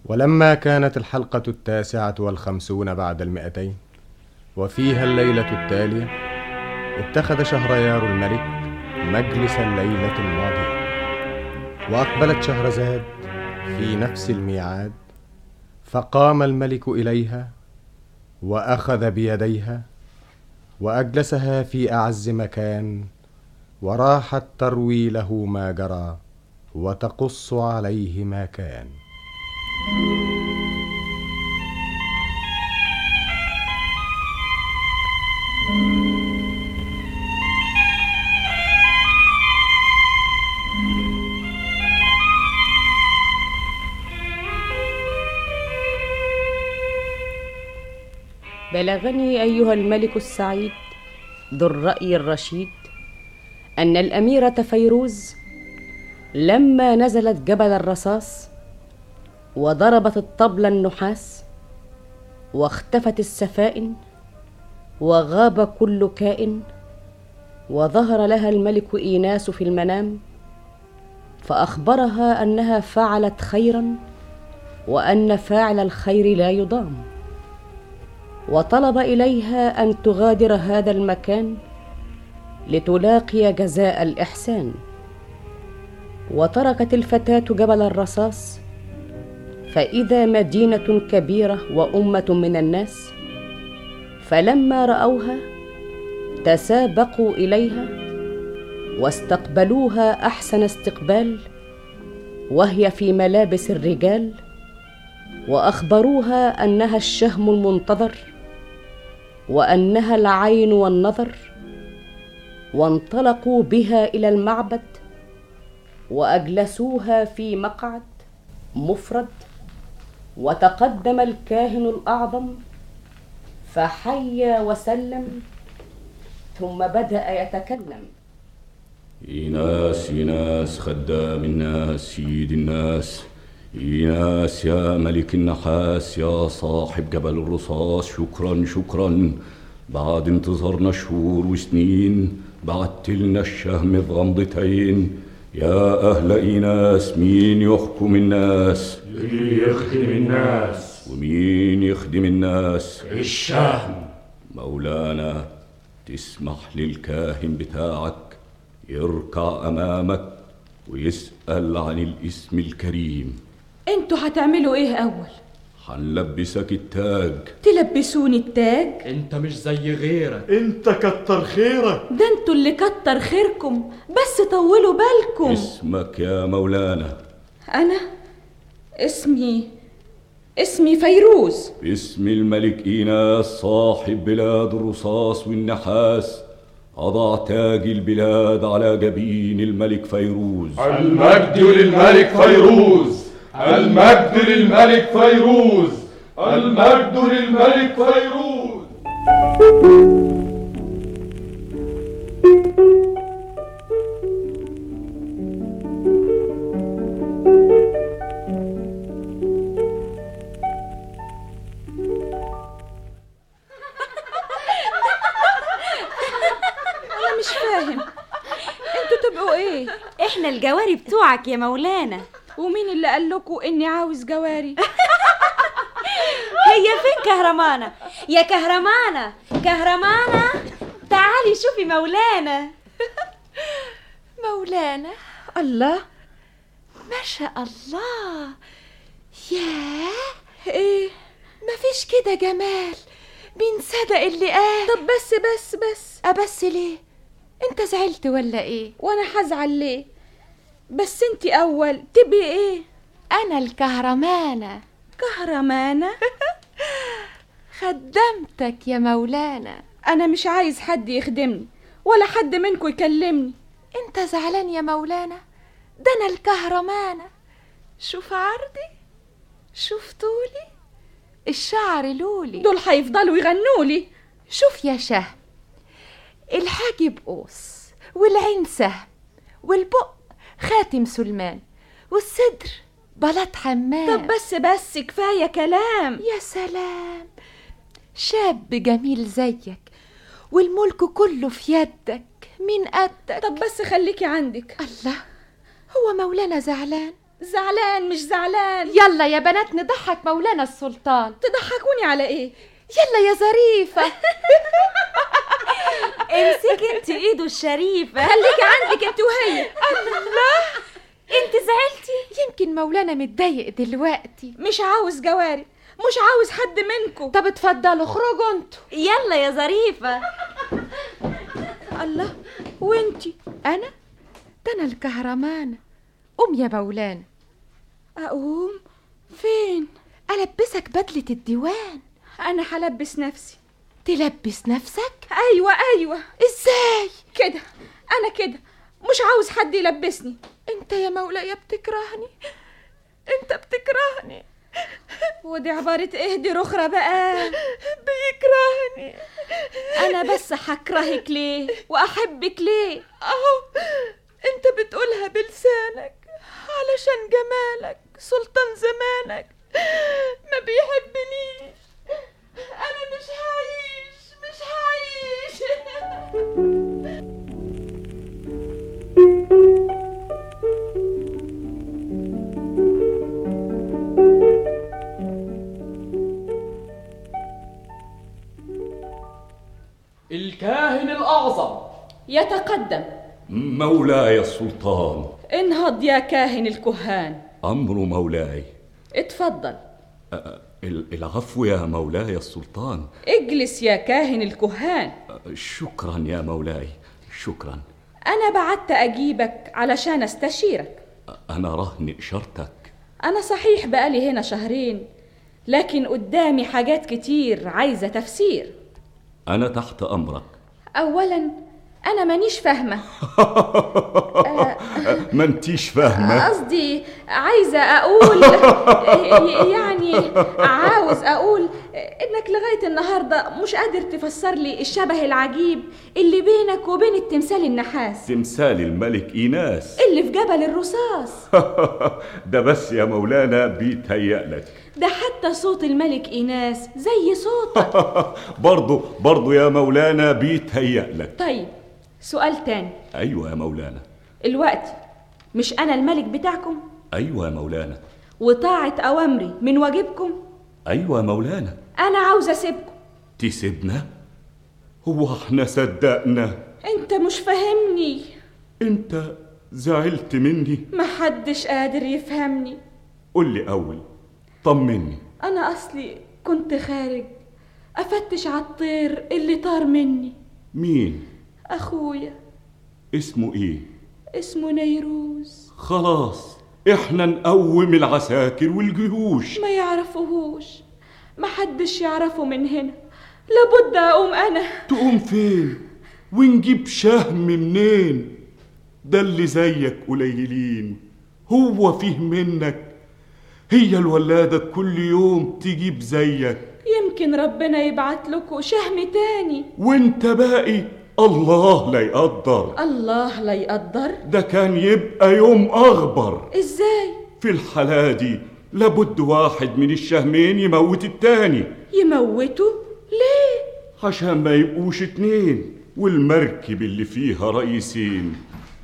ولما كانت الحلقة 59 بعد 200 وفيها الليلة التالية، اتخذ شهريار الملك مجلس الليلة الماضية، وأقبلت شهرزاد في نفس الميعاد، فقام الملك إليها وأخذ بيديها وأجلسها في أعز مكان، وراحت تروي له ما جرى وتقص عليه ما كان. بلغني أيها الملك السعيد ذو الرأي الرشيد أن الأميرة فيروز لما نزلت جبل الرصاص وضربت الطبل النحاس واختفت السفائن وغاب كل كائن، وظهر لها الملك إيناس في المنام، فأخبرها أنها فعلت خيرا وأن فاعل الخير لا يضام، وطلب إليها أن تغادر هذا المكان لتلاقي جزاء الإحسان. وتركت الفتاة جبل الرصاص، فإذا مدينة كبيرة وأمة من الناس، فلما رأوها تسابقوا إليها واستقبلوها أحسن استقبال، وهي في ملابس الرجال، وأخبروها أنها الشهم المنتظر وأنها العين والنظر، وانطلقوا بها إلى المعبد وأجلسوها في مقعد مفرد، وتقدم الكاهن الأعظم فحيا وسلم، ثم بدأ يتكلم: إيناس إيناس خدام الناس سيد الناس، إيناس يا ملك النحاس يا صاحب جبل الرصاص، شكرا شكرا، بعد انتظرنا شهور وسنين بعتلنا الشهم في غمضتين. يا أهل إيناس مين يحكم الناس؟ اللي يخدم الناس. ومين يخدم الناس؟ الشهم. مولانا تسمح للكاهن بتاعك يركع أمامك ويسأل عن الاسم الكريم. انتوا هتعملوا ايه اول؟ هنلبسك التاج. تلبسوني التاج؟ انت مش زي غيرك. انت كتر خيرك. ده انتوا اللي كتر خيركم، بس طولوا بالكم. اسمك يا مولانا؟ انا اسمي فيروز. باسم الملك إيناس صاحب بلاد الرصاص والنحاس أضع تاج البلاد على جبين الملك فيروز. المجد للملك فيروز، المجد للملك فيروز، المجد للملك فيروز. انا مش فاهم، انتوا تبقوا ايه؟ احنا الجواري بتوعك يا مولانا. ومين اللي قال لكم اني عاوز جواري؟ هي فين كهرمانة؟ يا كهرمانة كهرمانة، تعالي شوفي مولانا. مولانا؟ الله، ما شاء الله. ياه، ايه مفيش كده جمال بينصدق اللي قال. طب بس أبس ليه؟ انت زعلت ولا ايه؟ وانا هزعل ليه؟ بس انت اول تبقي ايه؟ انا الكهرمانة. كهرمانة؟ خدمتك يا مولانا. انا مش عايز حد يخدمني ولا حد منكم يكلمني. انت زعلان يا مولانا؟ ده انا الكهرمانة. شوف عرضي، شوف طولي، الشعر لولي، دول هيفضلوا يغنولي. شوف يا شهم، الحاجب قوس والعين سهم والبق خاتم سلمان والصدر بلاط حمام. طب بس كفاية كلام. يا سلام، شاب جميل زيك والملك كله في يدك، مين قدك؟ طب بس خليكي عندك. الله، هو مولانا زعلان؟ زعلان مش زعلان؟ يلا يا بنات نضحك مولانا السلطان. تضحكوني على ايه؟ يلا يا ظريفة. امسكي انت ايده الشريفة. خليكي عندك انت وهي. الله، انت زعلتي؟ يمكن مولانا متضايق دلوقتي. مش عاوز جواري، مش عاوز حد منكم. طب اتفضلوا اخرجوا انتوا. يلا يا ظريفة. الله، وانتي؟ انا؟ ده انا الكهرمانة. قوم يا مولانا. اقوم فين؟ البسك بدلة الديوان. انا هلبس نفسي. تلبس نفسك؟ ايوه. ازاي كده؟ انا كده مش عاوز حد يلبسني. انت يا مولاي بتكرهني، انت بتكرهني. ودي عبارة ايه دي رخرة بقى؟ بيكرهني. انا بس هكرهك ليه واحبك ليه؟ اهو انت بتقولها بلسانك علشان جمالك سلطان زمانك ما بيحبنيش. انا مش هعيش. الكاهن الأعظم يتقدم. مولاي السلطان. انهض يا كاهن الكهان. أمر مولاي. اتفضل. العفو يا مولاي السلطان. اجلس يا كاهن الكهان. شكرا يا مولاي، شكرا. أنا بعت أجيبك علشان أستشيرك. أنا رهن إشارتك. أنا صحيح بقالي هنا شهرين، لكن قدامي حاجات كتير عايزة تفسير. أنا تحت أمرك. أولا أنا مانيش فاهمة. ما انتيش فاهمة؟ قصدي عايزة أقول يعني عاوز أقول إنك لغاية النهاردة مش قادر تفسر لي الشبه العجيب اللي بينك وبين التمثال النحاس، تمثال الملك إيناس اللي في جبل الرصاص. ده بس يا مولانا بيتهيألك. ده حتى صوت الملك إيناس زي صوتك. برضو يا مولانا بيتهيألك. طيب سؤال تاني. أيوة يا مولانا. الوقت مش أنا الملك بتاعكم؟ أيوة يا مولانا. وطاعة أوامري من واجبكم؟ أيوة يا مولانا. أنا عاوزة أسيبكم. تسيبنا؟ هو احنا صدقنا؟ أنت مش فاهمني. أنت زعلت مني؟ محدش قادر يفهمني. قل لي أول، طمني. أنا أصلي كنت خارج أفتش على الطير اللي طار مني. مين؟ أخويا. اسمه إيه؟ اسمه نيروز. خلاص إحنا نقوم العساكر والجيوش. ما يعرفوهوش، محدش يعرفه من هنا. لابد أقوم أنا. تقوم فين؟ ونجيب شهم منين؟ ده اللي زيك قليلين، هو فيه منك. هي الولادة كل يوم تجيب زيك. يمكن ربنا يبعت لكم شهم تاني. وانت باقي الله لا يقدر. الله لا يقدر؟ ده كان يبقى يوم أغبر. إزاي؟ في الحالة دي لابد واحد من الشهمين يموت التاني. يموته؟ ليه؟ عشان ما يبقوش اتنين والمركب اللي فيها رئيسين.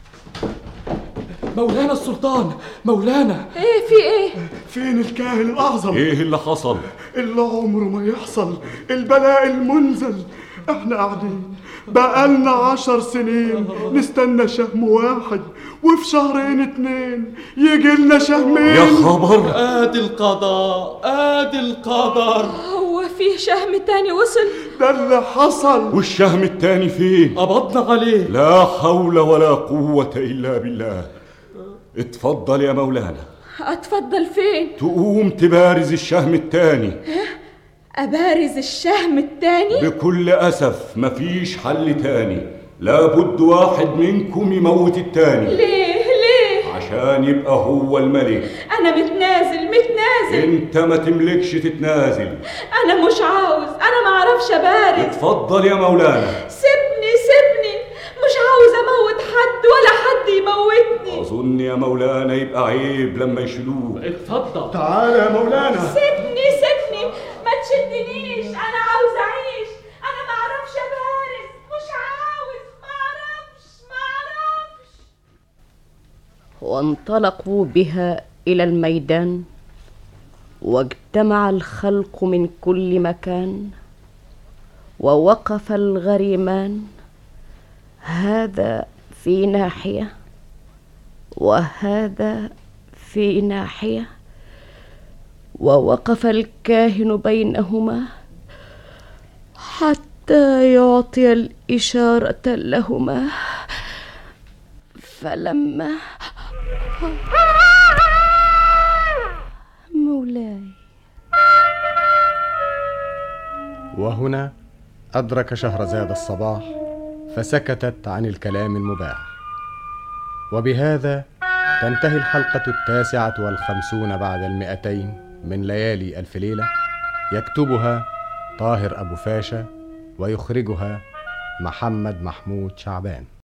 مولانا السلطان، مولانا. ايه في ايه؟ فين الكاهن الأعظم؟ ايه اللي حصل؟ اللي عمره ما يحصل، البلاء المنزل. احنا قاعدين بقالنا 10 سنين نستنى شهم واحد، وفي شهرين 2 يجيلنا شهمين. يا خبر! آدي القضاء، آدي القدر. هو فيه شهم تاني وصل؟ ده اللي حصل. والشهم التاني فين؟ قبضنا عليه. لا حول ولا قوة إلا بالله. اتفضل يا مولانا. اتفضل فين؟ تقوم تبارز الشهم التاني. أبارز الشهم التاني؟ بكل أسف مفيش حل تاني، لابد واحد منكم يموت التاني. ليه؟ عشان يبقى هو الملك. أنا متنازل. انت ما تملكش تتنازل. أنا مش عاوز، أنا ما أعرفش أبارز. اتفضل يا مولانا. سيبني، مش عاوز أموت حد ولا حد يموتني. أظن يا مولانا يبقى عيب لما يشلوه. اتفضل. تعالى يا مولانا. سيبني، ما تشدنيش. أنا عاوز أعيش. أنا ما أعرفش أبارز. مش عاوز، ما أعرفش. وانطلقوا بها إلى الميدان، واجتمع الخلق من كل مكان، ووقف الغريمان، هذا في ناحية وهذا في ناحية، ووقف الكاهن بينهما حتى يعطي الإشارة لهما. فلما مولاي. وهنا أدرك شهرزاد الصباح، فسكتت عن الكلام المباح. وبهذا تنتهي الحلقة 59 بعد 200 من ليالي ألف ليلة، يكتبها طاهر أبو فاشا ويخرجها محمد محمود شعبان.